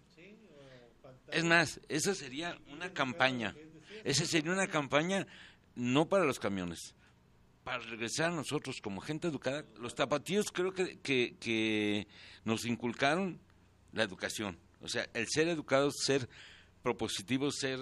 Es más, esa sería una campaña. Esa sería una campaña no para los camiones, para regresar a nosotros como gente educada. Los tapatíos creo que nos inculcaron la educación. O sea, el ser educados, ser propositivos, ser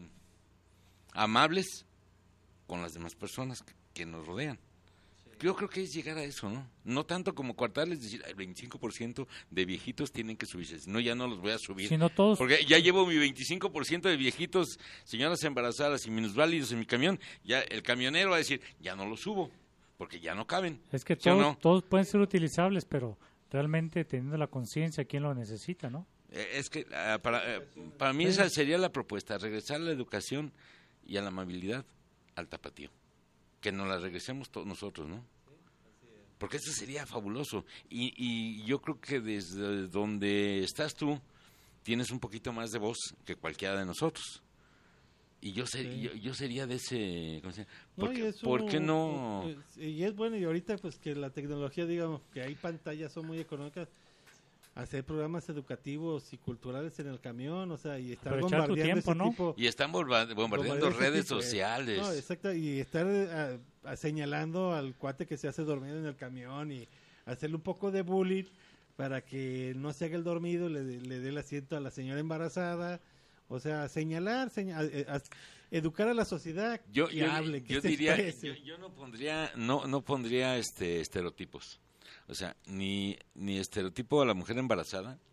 amables con las demás personas que nos rodean. Yo creo que es llegar a eso, ¿no? No tanto como coartarles, decir, el 25% de viejitos tienen que subirse. No, ya no los voy a subir. Sino todos. Porque ya llevo mi 25% de viejitos, señoras embarazadas y minusválidos en mi camión. Ya el camionero va a decir, ya no los subo, porque ya no caben. Es que ¿sí todos pueden ser utilizables, pero realmente teniendo la conciencia quién lo necesita, ¿no? Es que para mí esa sería la propuesta, regresar a la educación y a la amabilidad al tapatío. Que nos la regresemos todos nosotros, ¿no? Porque eso sería fabuloso. Y yo creo que desde donde estás tú, tienes un poquito más de voz que cualquiera de nosotros. Y yo sería de ese... ¿Por qué no? Y es bueno, y ahorita pues que la tecnología, digamos, que hay pantallas, son muy económicas, hacer programas educativos y culturales en el camión, o sea, y estar aprovechar bombardeando tu tiempo, ese ¿no? tipo... Y están bombardeando ese redes tipo, sociales. No, exacto, y estar señalando al cuate que se hace dormido en el camión y hacerle un poco de bullying para que no se haga el dormido, le dé el asiento a la señora embarazada, o sea, señalar, educar a la sociedad que hable, que yo se diría, exprese. yo no pondría estereotipos. O sea, ni estereotipo a la mujer embarazada,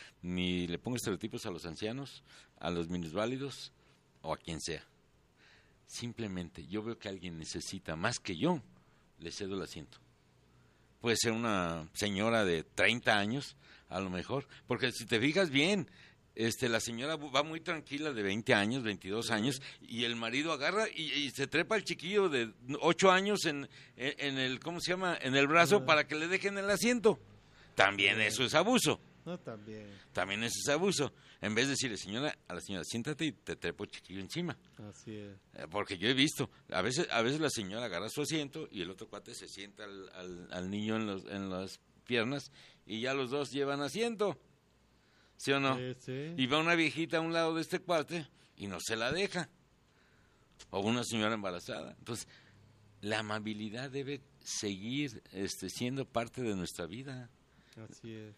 ni le pongo estereotipos a los ancianos, a los minusválidos o a quien sea. Simplemente yo veo que alguien necesita más que yo, le cedo el asiento. Puede ser una señora de 30 años, a lo mejor, porque si te fijas bien, la señora va muy tranquila de 20 años, 22 años, y el marido agarra y se trepa al chiquillo de 8 años en el, ¿cómo se llama?, en el brazo para que le dejen el asiento. También eso es abuso. No, también. También eso es abuso. En vez de decirle, a la señora, siéntate y te trepo el chiquillo encima. Así es. Porque yo he visto, a veces la señora agarra su asiento y el otro cuate se sienta al niño en las piernas y ya los dos llevan asiento. ¿Sí o no? Sí. Y va una viejita a un lado de este cuate y no se la deja. O una señora embarazada. Entonces, la amabilidad debe seguir siendo parte de nuestra vida. Así es.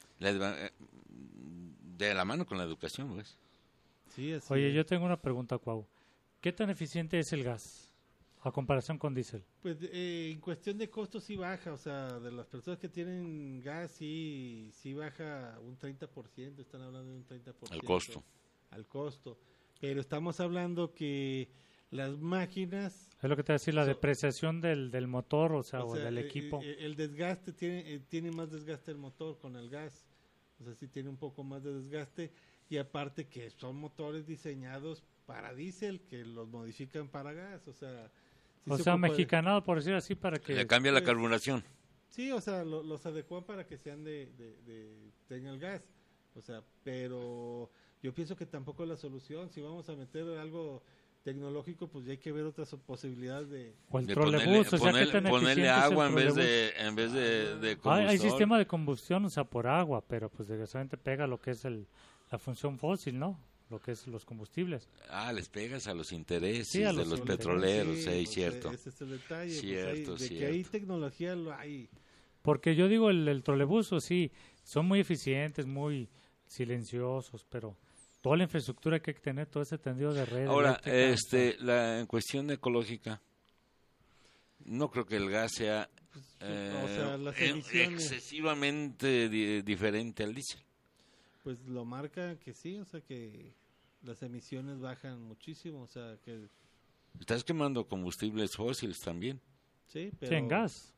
De la mano con la educación, pues. Sí, así Oye, es. yo tengo una pregunta, Cuau. ¿Qué tan eficiente es el gas a comparación con diésel? Pues en cuestión de costos sí baja, o sea, de las personas que tienen gas sí baja un 30%, están hablando de un 30%. Al costo. Al costo. Pero estamos hablando que las máquinas... Es lo que te voy a decir, la depreciación del motor, o sea, del equipo. El desgaste, tiene más desgaste el motor con el gas. O sea, sí tiene un poco más de desgaste. Y aparte que son motores diseñados para diésel, que los modifican para gas, o sea... Sí o sea, mexicanado, por decir así, para que... Le cambia la carburación. Sí, o sea, los adecuan para que sean tengan el gas. O sea, pero yo pienso que tampoco es la solución. Si vamos a meter algo tecnológico, pues ya hay que ver otras posibilidades de... O el De trolebús, o sea, ¿qué tan ponerle eficiente agua es el en vez de hay combustón. sistema de combustión, o sea, por agua, pero pues desgraciadamente pega lo que es la función fósil, ¿no? Lo que es los combustibles. Les pegas a los intereses Sí, a de los intereses, petroleros, Sí, sí, pues, cierto. ese es el detalle. Cierto, pues, de cierto. que hay tecnología, lo hay. Porque yo digo, el trolebús, sí, son muy eficientes, muy silenciosos, pero toda la infraestructura que hay que tener, todo ese tendido de red. Ahora, eléctrica, en cuestión ecológica, no creo que el gas sea O sea, las emisiones, excesivamente diferente al diésel. pues lo marcan que sí, o sea que las emisiones bajan muchísimo, o sea que Estás quemando combustibles fósiles también. sí, sí, pero en gas.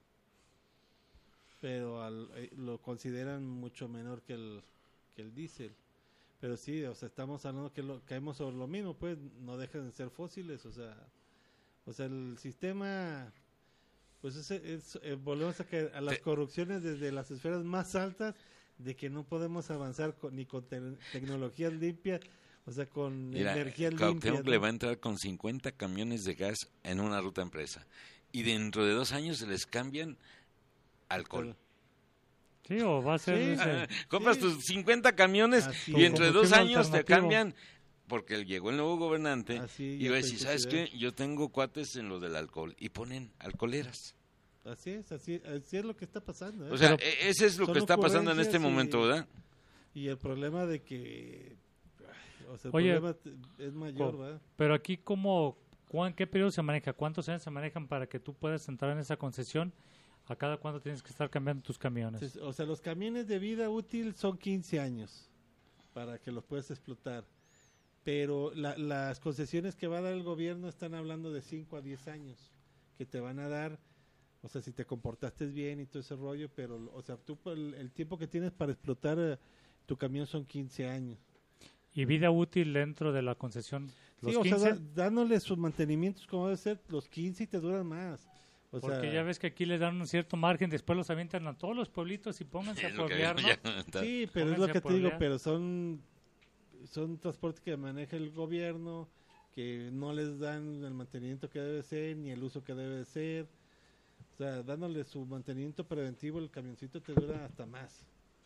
pero lo consideran mucho menor que el diésel. Pero sí, o sea, estamos hablando que caemos sobre lo mismo, pues no dejan de ser fósiles, o sea, el sistema, pues volvemos a caer a las corrupciones desde las esferas más altas, de que no podemos avanzar ni con tecnologías limpias, o sea, con energías limpias. Tengo que le va a entrar con 50 camiones de gas en una ruta empresa. Y dentro de 2 años se les cambian alcohol. Sí, o va a ser... Sí. Compras tus 50 camiones Así y es. entre 2 Combustible años te alternativo. cambian, porque llegó el nuevo gobernante Así, y ya va a te decir, ¿sabes considera. qué? Yo tengo cuates en lo del alcohol y ponen alcoholeras. Así es lo que está pasando. ¿eh? O sea, Pero ese es lo son que está pasando en este ocurrencias momento, ¿verdad? Y el problema de que, o sea, el Oye, problema es mayor, ¿verdad? Pero aquí, ¿qué periodo se maneja? ¿Cuántos años se manejan para que tú puedas entrar en esa concesión? ¿A cada cuándo tienes que estar cambiando tus camiones? O sea, los camiones de vida útil son 15 años para que los puedas explotar. Pero las concesiones que va a dar el gobierno están hablando de 5 a 10 años que te van a dar, o sea, si te comportaste bien y todo ese rollo, pero, o sea, tú el tiempo que tienes para explotar tu camión son 15 años. ¿Y vida útil dentro de la concesión? ¿Los Sí, o 15? sea, dándole sus mantenimientos como debe ser, los 15 y te duran más. O Porque sea, ya ves que aquí les dan un cierto margen, después los avientan a todos los pueblitos y pónganse a Es lo que pueblear, ¿no? ya está. sí, pero es Pónganse lo que a te digo, pueblear. pero son transportes que maneja el gobierno, que no les dan el mantenimiento que debe ser, ni el uso que debe ser. O sea, dándole su mantenimiento preventivo, el camioncito te dura hasta más.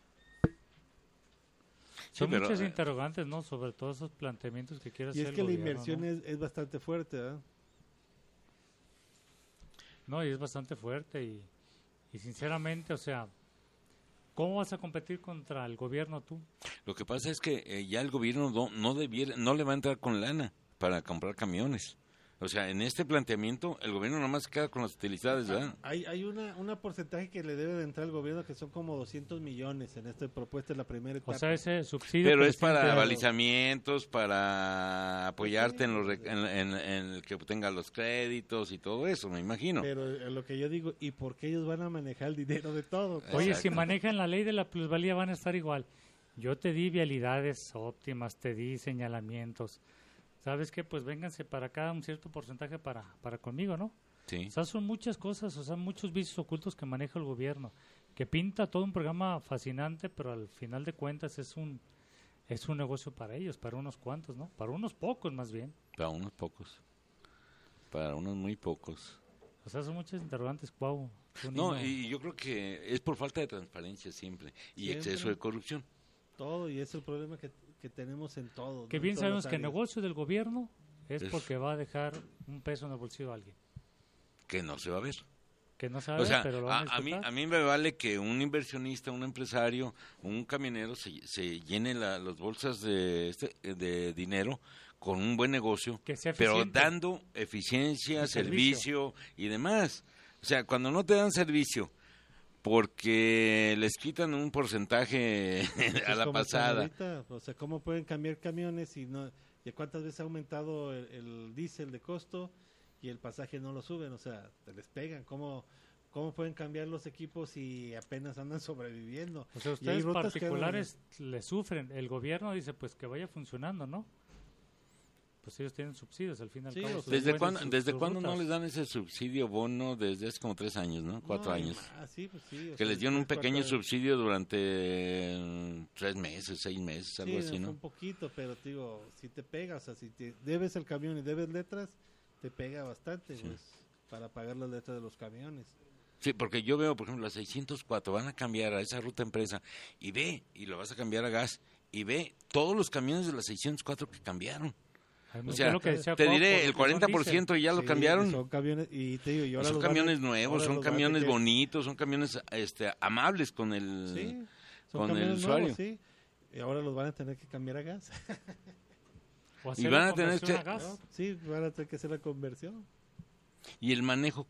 Son pero, muchas interrogantes, ¿no? Sobre todos esos planteamientos que quiere Y hacer es el que la gobierno, inversión ¿no? es bastante fuerte, ¿verdad? No, y es bastante fuerte y sinceramente, o sea, ¿cómo vas a competir contra el gobierno tú? Lo que pasa es que ya el gobierno no le va a entrar con lana para comprar camiones. O sea, en este planteamiento, el gobierno nomás queda con las utilidades, ¿verdad? Hay una porcentaje que le debe de entrar al gobierno que son como 200 millones en esta propuesta, en la primera etapa. O sea, ese subsidio... Pero es para balizamientos, para apoyarte en el que obtenga los créditos y todo eso, me imagino. Pero lo que yo digo, ¿y por qué ellos van a manejar el dinero de todo? Oye, si manejan la ley de la plusvalía van a estar igual. Yo te di vialidades óptimas, te di señalamientos. ¿Sabes qué? Pues vénganse para acá un cierto porcentaje para conmigo, ¿no? Sí. O sea, son muchas cosas, o sea, muchos vicios ocultos que maneja el gobierno, que pinta todo un programa fascinante, pero al final de cuentas es un negocio para ellos, para unos cuantos, ¿no? Para unos pocos más bien. Para unos pocos. Para unos muy pocos. O sea, son muchas interrogantes, Cuau. No, y yo creo que es por falta de transparencia siempre y exceso de corrupción. Todo, y es el problema que tenemos en todo. Que bien sabemos que el negocio del gobierno es porque va a dejar un peso en el bolsillo de alguien. Que no se va a ver. Que no se va a ver, pero lo van a disfrutar. A mí me vale que un inversionista, un empresario, un camionero se llene las bolsas de dinero con un buen negocio, pero dando eficiencia, servicio y demás. O sea, cuando no te dan servicio porque les quitan un porcentaje a la pasada. Ahorita, o sea, ¿cómo pueden cambiar camiones y no? ¿Y cuántas veces ha aumentado el diésel de costo y el pasaje no lo suben? O sea, te les pegan. ¿Cómo pueden cambiar los equipos y apenas andan sobreviviendo? O sea, ustedes particulares le sufren. El gobierno dice, pues que vaya funcionando, ¿no? Pues ellos tienen subsidios al final. Sí, ¿Desde cuándo no les dan ese subsidio bono? Desde hace como 3 años, ¿no? 4 años. Pues sí, que les dieron un pequeño subsidio durante 3 meses, 6 meses, algo así, ¿no? Un poquito, pero digo, si te pega, o sea, si te debes el camión y debes letras, te pega bastante, pues, para pagar las letras de los camiones. Sí, porque yo veo, por ejemplo, la 604, van a cambiar a esa ruta empresa, y lo vas a cambiar a gas, y ve todos los camiones de la 604 que cambiaron. O sea, te diré, el 40% ya lo cambiaron. Son camiones, y te digo, y ahora son camiones nuevos, son camiones bonitos, son camiones amables con el, con el usuario. Nuevos, sí. Y ahora los van a tener que cambiar a gas. Y van a tener que... ¿no? Sí, van a tener que hacer la conversión. Y el manejo,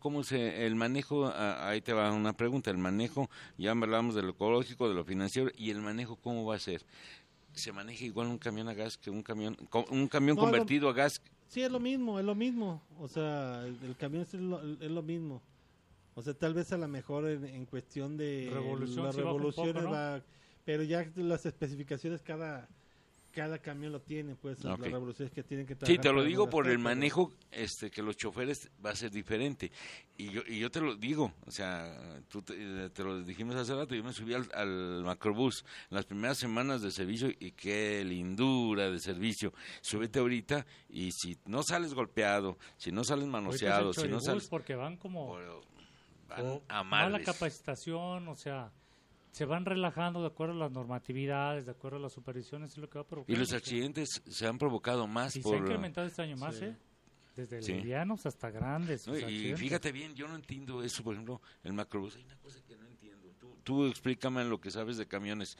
ahí te va una pregunta, el manejo, ya hablamos de lo ecológico, de lo financiero, y el manejo, ¿cómo va a ser? ¿Se maneja igual un camión a gas que un camión convertido a gas? Sí, es lo mismo. O sea, el camión es lo mismo. O sea, tal vez a lo mejor en cuestión de las revoluciones va, pero ya las especificaciones cada camión lo tiene, pues, las revoluciones que tienen que trabajar. Sí, te lo digo por el manejo que los choferes va a ser diferente. Y yo te lo digo, o sea, te lo dijimos hace rato, yo me subí al macrobús en las primeras semanas de servicio y qué lindura de servicio. Súbete ahorita y si no sales golpeado, si no sales manoseado, si no sales... porque van como... Van amables. Mala capacitación, o sea... Se van relajando de acuerdo a las normatividades, de acuerdo a las supervisiones, es lo que va a provocar. Y los accidentes se han provocado más se ha incrementado este año más, desde livianos hasta grandes. No, y fíjate bien, yo no entiendo eso, por ejemplo, el macrobús, hay una cosa que no entiendo. Tú explícame lo que sabes de camiones.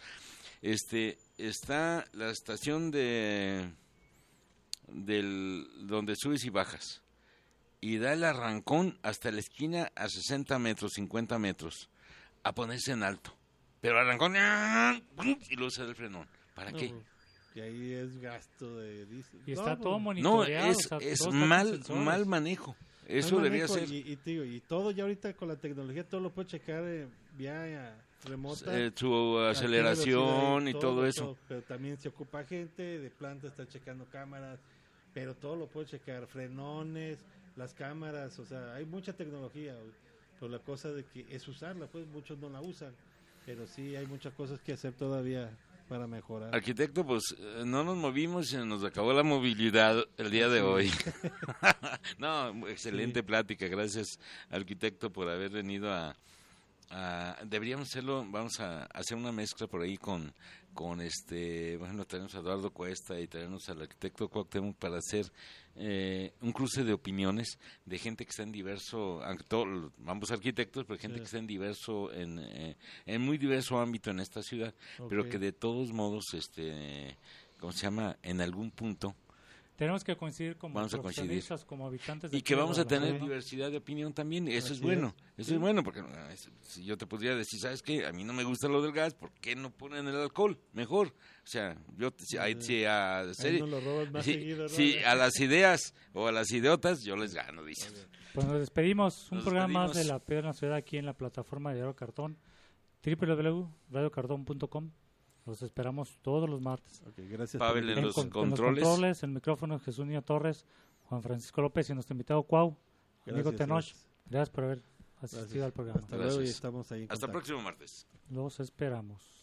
Está la estación donde subes y bajas, y da el arrancón hasta la esquina a 60 metros, 50 metros, a ponerse en alto. Pero arrancó y luego se da el frenón. ¿Para qué? Y ahí es gasto de diésel. Y está todo monitoreado. No, es mal manejo. Eso debería ser. Y todo ya ahorita con la tecnología, todo lo puede checar vía remota. Su aceleración y todo eso. Pero también se ocupa gente de planta, está checando cámaras. Pero todo lo puede checar. Frenones, las cámaras. O sea, hay mucha tecnología. Pero la cosa de que es usarla, pues muchos no la usan. Pero sí hay muchas cosas que hacer todavía para mejorar. Arquitecto, pues no nos movimos y nos acabó la movilidad el día de hoy. No, excelente plática. Gracias, arquitecto, por haber venido deberíamos hacerlo, vamos a hacer una mezcla por ahí con bueno, tenemos a Eduardo Cuesta y tenemos al arquitecto Cuauhtémoc para hacer un cruce de opiniones de gente que está en diverso, aunque todos ambos arquitectos, pero gente que está en diverso, en muy diverso ámbito en esta ciudad, pero que de todos modos, ¿cómo se llama? En algún punto tenemos que coincidir como Vamos a coincidir. profesionistas, como habitantes de Y que aquí de vamos a tener Guadalajara, ¿no? diversidad de opinión también, eso Así es bueno, es. eso es bueno, porque si yo te podría decir, ¿sabes qué? A mí no me gusta lo del gas, ¿por qué no ponen el alcohol? Mejor, o sea, yo Ahí nos lo roban más seguido, ¿no? sí, a las ideas o a las idiotas yo les gano, dice. Pues nos despedimos, un Nos programa más de despedimos. La Piedra en la Ciudad aquí en la plataforma de Radio Cartón, www.radiocartón.com. Los esperamos todos los martes. Ok, gracias. Pavel por en los controles. el micrófono Jesús Niño Torres, Juan Francisco López y nuestro invitado Cuau, amigo Gracias, Tenoch. gracias. Gracias por haber asistido Gracias. al programa. Hasta luego y Gracias. estamos ahí en Hasta el contacto. próximo martes. Los esperamos.